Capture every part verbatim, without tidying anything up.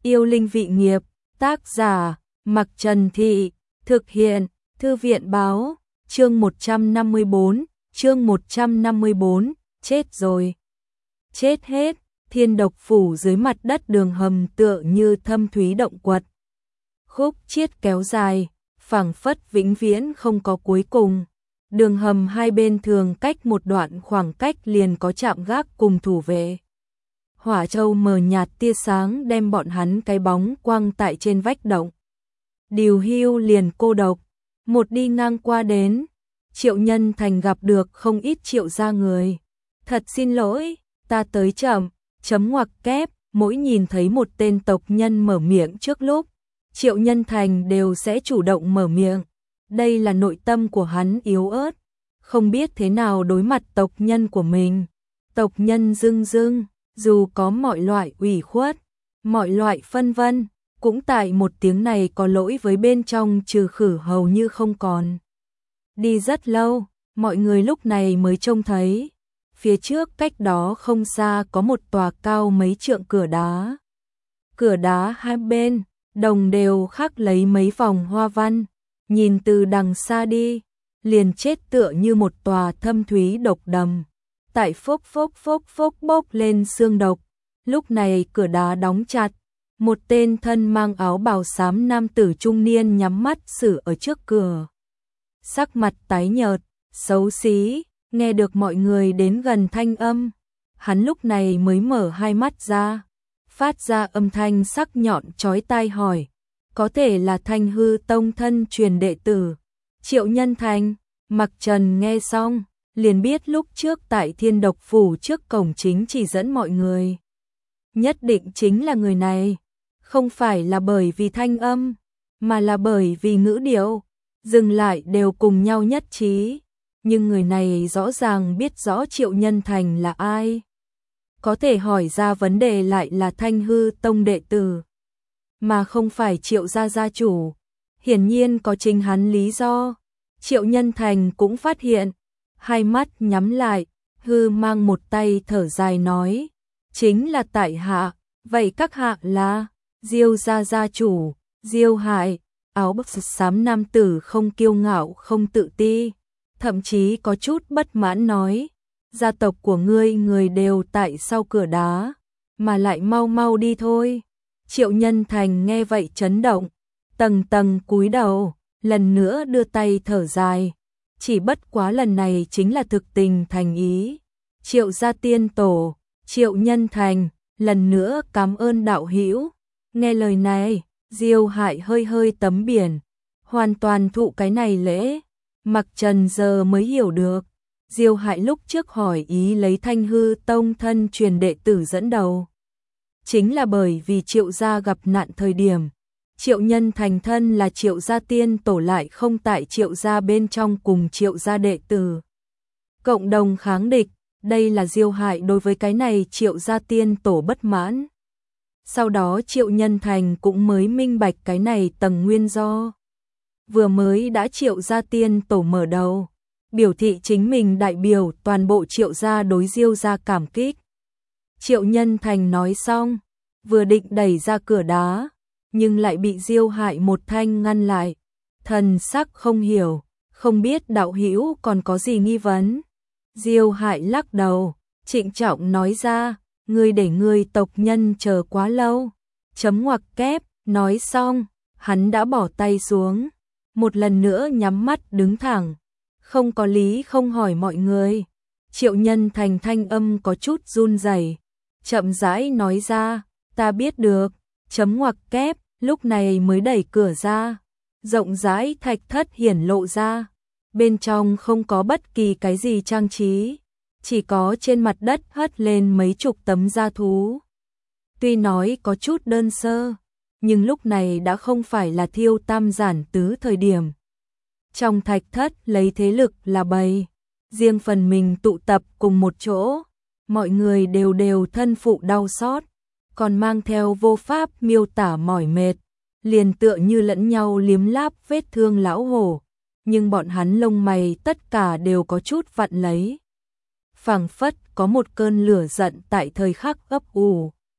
Yêu linh vị nghiệp, tác giả, Mặc Trần Thị, thực hiện, Thư viện báo, chương một trăm năm mươi bốn, chương một trăm năm mươi bốn, chết rồi. Chết hết, thiên độc phủ dưới mặt đất đường hầm tựa như thâm thúy động quật. Khúc chiết kéo dài, phảng phất vĩnh viễn không có cuối cùng. Đường hầm hai bên thường cách một đoạn khoảng cách liền có trạm gác cùng thủ vệ. Hỏa châu mờ nhạt tia sáng đem bọn hắn cái bóng quăng tại trên vách động. Điều Hưu liền cô độc, một đi ngang qua đến, Triệu Nhân Thành gặp được không ít Triệu gia người. Thật xin lỗi, ta tới chậm, chấm ngoặc kép, mỗi nhìn thấy một tên tộc nhân mở miệng trước lúc, Triệu Nhân Thành đều sẽ chủ động mở miệng. Đây là nội tâm của hắn yếu ớt, không biết thế nào đối mặt tộc nhân của mình. Tộc nhân dưng dưng, dù có mọi loại ủy khuất, mọi loại phân vân, cũng tại một tiếng này có lỗi với bên trong trừ khử hầu như không còn. Đi rất lâu, mọi người lúc này mới trông thấy, phía trước cách đó không xa có một tòa cao mấy trượng cửa đá. Cửa đá hai bên, đồng đều khắc lấy mấy vòng hoa văn, nhìn từ đằng xa đi, liền chết tựa như một tòa thâm thúy độc đầm. Tại phốc phốc phốc phốc bốc lên xương độc, lúc này cửa đá đóng chặt, một tên thân mang áo bào xám nam tử trung niên nhắm mắt xử ở trước cửa. Sắc mặt tái nhợt, xấu xí, nghe được mọi người đến gần thanh âm, hắn lúc này mới mở hai mắt ra, phát ra âm thanh sắc nhọn chói tai hỏi, có thể là Thanh Hư Tông thân truyền đệ tử, Triệu Nhân Thành. Mặc Trần nghe xong, liền biết lúc trước tại Thiên Độc Phủ trước cổng chính chỉ dẫn mọi người. Nhất định chính là người này, không phải là bởi vì thanh âm, mà là bởi vì ngữ điệu, dừng lại đều cùng nhau nhất trí. Nhưng người này rõ ràng biết rõ Triệu Nhân Thành là ai. Có thể hỏi ra vấn đề lại là Thanh Hư Tông đệ tử, mà không phải Triệu gia gia chủ. Hiển nhiên có chính hắn lý do. Triệu Nhân Thành cũng phát hiện, hai mắt nhắm lại, hư mang một tay thở dài nói, chính là tại hạ, vậy các hạ là, Diêu gia gia chủ, Diêu Hải. Áo bào xám nam tử không kiêu ngạo không tự ti, thậm chí có chút bất mãn nói, gia tộc của ngươi người đều tại sau cửa đá, mà lại mau mau đi thôi. Triệu Nhân Thành nghe vậy chấn động, tầng tầng cúi đầu, lần nữa đưa tay thở dài, chỉ bất quá lần này chính là thực tình thành ý. Triệu gia tiên tổ, Triệu Nhân Thành, lần nữa cảm ơn đạo hữu. Nghe lời này, Diêu Hải hơi hơi tấm biển, hoàn toàn thụ cái này lễ. Mặc Trần giờ mới hiểu được, Diêu Hải lúc trước hỏi ý lấy Thanh Hư Tông thân truyền đệ tử dẫn đầu, chính là bởi vì Triệu gia gặp nạn thời điểm, Triệu Nhân Thành thân là Triệu gia tiên tổ lại không tại Triệu gia bên trong cùng Triệu gia đệ tử cộng đồng kháng địch. Đây là Diêu Hải đối với cái này Triệu gia tiên tổ bất mãn. Sau đó Triệu Nhân Thành cũng mới minh bạch cái này tầng nguyên do. Vừa mới đã Triệu gia tiên tổ mở đầu, biểu thị chính mình đại biểu toàn bộ Triệu gia đối Diêu gia cảm kích. Triệu Nhân Thành nói xong, vừa định đẩy ra cửa đá, nhưng lại bị Diêu Hải một thanh ngăn lại. Thần sắc không hiểu, không biết đạo hữu còn có gì nghi vấn. Diêu Hải lắc đầu, trịnh trọng nói ra, ngươi để ngươi tộc nhân chờ quá lâu. Chấm ngoặc kép, nói xong, hắn đã bỏ tay xuống, một lần nữa nhắm mắt đứng thẳng, không có lý không hỏi mọi người. Triệu Nhân Thành thanh âm có chút run rẩy, chậm rãi nói ra, ta biết được. Chấm ngoặc kép, lúc này mới đẩy cửa ra, rộng rãi thạch thất hiển lộ ra, bên trong không có bất kỳ cái gì trang trí, chỉ có trên mặt đất hất lên mấy chục tấm da thú. Tuy nói có chút đơn sơ, nhưng lúc này đã không phải là thiêu tam giản tứ thời điểm. Trong thạch thất lấy thế lực là bầy, riêng phần mình tụ tập cùng một chỗ, mọi người đều đều thân phụ đau xót, còn mang theo vô pháp miêu tả mỏi mệt, liền tựa như lẫn nhau liếm láp vết thương lão hổ, nhưng bọn hắn lông mày tất cả đều có chút vặn lấy. Phảng phất có một cơn lửa giận tại thời khắc ấp ủ.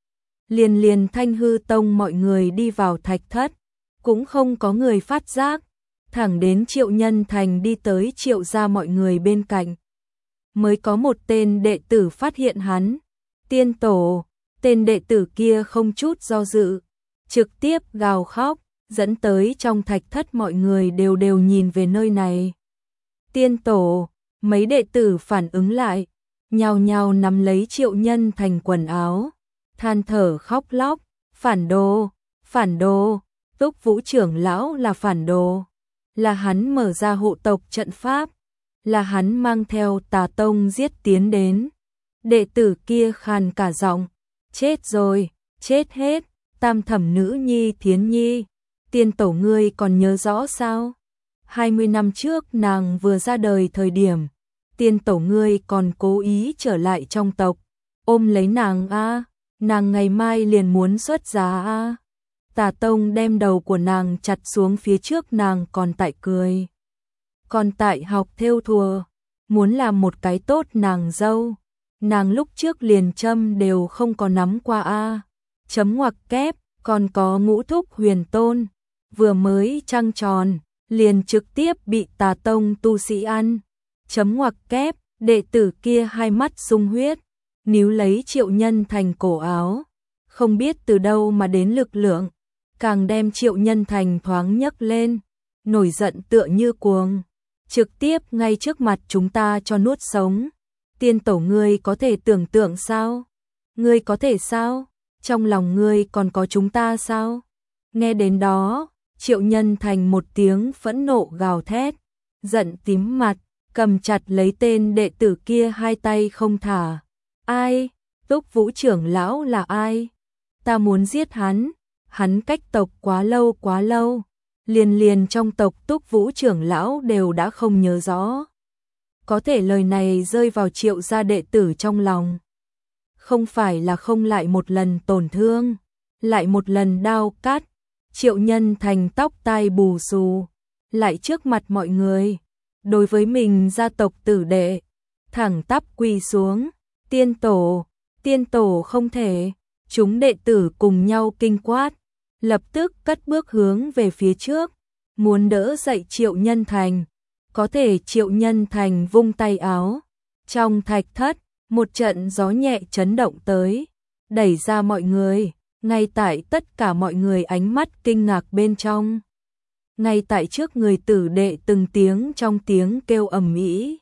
liền liền Thanh Hư Tông mọi người đi vào thạch thất, cũng không có người phát giác, thẳng đến Triệu Nhân Thành đi tới Triệu gia mọi người bên cạnh. Mới có một tên đệ tử phát hiện hắn, tiên tổ, tên đệ tử kia không chút do dự, trực tiếp gào khóc, dẫn tới trong thạch thất mọi người đều đều nhìn về nơi này. Tiên tổ, mấy đệ tử phản ứng lại, nhao nhao nắm lấy Triệu Nhân Thành quần áo, than thở khóc lóc, phản đồ, phản đồ, Túc Vũ trưởng lão là phản đồ, là hắn mở ra hộ tộc trận pháp, là hắn mang theo Tà Tông giết tiến đến. Đệ tử kia khàn cả giọng, chết rồi, chết hết, tam thẩm nữ nhi Thiến Nhi, tiên tổ ngươi còn nhớ rõ sao? hai mươi năm trước nàng vừa ra đời thời điểm, tiên tổ ngươi còn cố ý trở lại trong tộc, ôm lấy nàng a, nàng ngày mai liền muốn xuất giá a. Tà Tông đem đầu của nàng chặt xuống phía trước nàng còn tại cười. Còn tại học thêu thùa, muốn làm một cái tốt nàng dâu. Nàng lúc trước liền châm đều không có nắm qua a. Chấm ngoặc kép, còn có ngũ thúc huyền tôn, vừa mới trăng tròn, liền trực tiếp bị Tà Tông tu sĩ ăn. Chấm ngoặc kép, đệ tử kia hai mắt sung huyết, níu lấy Triệu Nhân Thành cổ áo, không biết từ đâu mà đến lực lượng, càng đem Triệu Nhân Thành thoáng nhấc lên, nổi giận tựa như cuồng, trực tiếp ngay trước mặt chúng ta cho nuốt sống. Tiên tổ ngươi có thể tưởng tượng sao? Ngươi có thể sao? Trong lòng ngươi còn có chúng ta sao? Nghe đến đó, Triệu Nhân Thành một tiếng phẫn nộ gào thét, giận tím mặt, cầm chặt lấy tên đệ tử kia hai tay không thả. Ai? Túc Vũ trưởng lão là ai? Ta muốn giết hắn, hắn cách tộc quá lâu quá lâu, liền liền trong tộc Túc Vũ trưởng lão đều đã không nhớ rõ. Có thể lời này rơi vào Triệu gia đệ tử trong lòng, không phải là không lại một lần tổn thương, lại một lần đao cắt. Triệu Nhân Thành tóc tai bù xù, lại trước mặt mọi người, đối với mình gia tộc tử đệ, thẳng tắp quỳ xuống, tiên tổ, tiên tổ không thể. Chúng đệ tử cùng nhau kinh quát, lập tức cất bước hướng về phía trước, muốn đỡ dậy Triệu Nhân Thành. Có thể Triệu Nhân Thành vung tay áo, trong thạch thất, một trận gió nhẹ chấn động tới, đẩy ra mọi người, ngay tại tất cả mọi người ánh mắt kinh ngạc bên trong. Ngay tại trước người tử đệ từng tiếng trong tiếng kêu ầm ĩ.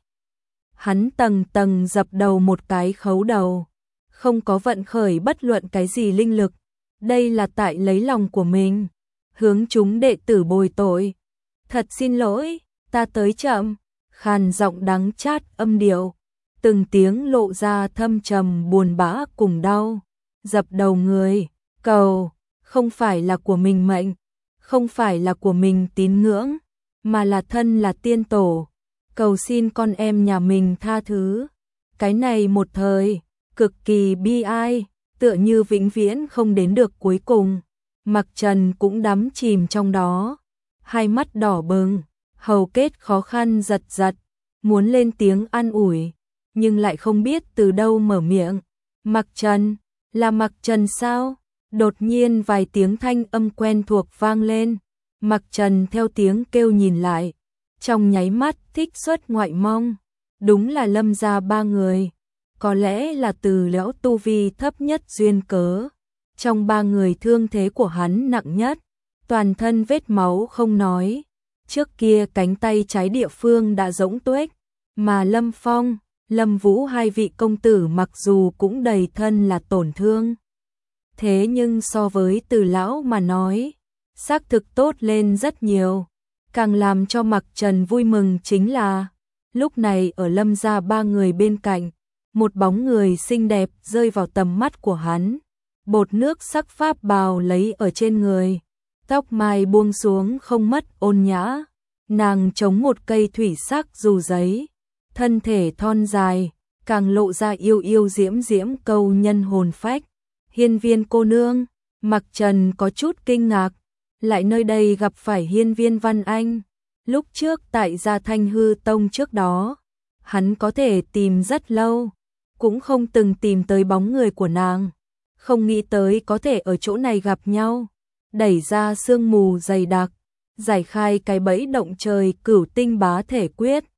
Hắn tầng tầng dập đầu một cái khấu đầu, không có vận khởi bất luận cái gì linh lực, đây là tại lấy lòng của mình, hướng chúng đệ tử bồi tội. Thật xin lỗi, ta tới chậm, khàn giọng đắng chát âm điệu, từng tiếng lộ ra thâm trầm buồn bã cùng đau. Dập đầu người, cầu, không phải là của mình mệnh, không phải là của mình tín ngưỡng, mà là thân là tiên tổ, cầu xin con em nhà mình tha thứ. Cái này một thời, cực kỳ bi ai, tựa như vĩnh viễn không đến được cuối cùng. Mặc Trần cũng đắm chìm trong đó, hai mắt đỏ bừng, hầu kết khó khăn giật giật, muốn lên tiếng an ủi, nhưng lại không biết từ đâu mở miệng. Mặc Trần, là Mặc Trần sao? Đột nhiên vài tiếng thanh âm quen thuộc vang lên, Mặc Trần theo tiếng kêu nhìn lại, trong nháy mắt thích xuất ngoại mong, đúng là Lâm gia ba người. Có lẽ là từ lão tu vi thấp nhất duyên cớ, trong ba người thương thế của hắn nặng nhất, toàn thân vết máu không nói, trước kia cánh tay trái địa phương đã rỗng tuếch, mà Lâm Phong, Lâm Vũ hai vị công tử mặc dù cũng đầy thân là tổn thương, thế nhưng so với Từ lão mà nói, xác thực tốt lên rất nhiều. Càng làm cho Mặc Trần vui mừng chính là, lúc này ở Lâm gia ba người bên cạnh, một bóng người xinh đẹp rơi vào tầm mắt của hắn. Bột nước sắc pháp bào lấy ở trên người, tóc mai buông xuống không mất ôn nhã, nàng chống một cây thủy sắc dù giấy, thân thể thon dài, càng lộ ra yêu yêu diễm diễm câu nhân hồn phách. Hiên Viên cô nương, Mặc Trần có chút kinh ngạc, lại nơi đây gặp phải Hiên Viên Văn Anh. Lúc trước tại gia Thanh Hư Tông trước đó, hắn có thể tìm rất lâu, cũng không từng tìm tới bóng người của nàng. không nghĩ tới có thể ở chỗ này gặp nhau. Đẩy ra sương mù dày đặc, giải khai cái bẫy động trời cửu tinh bá thể quyết,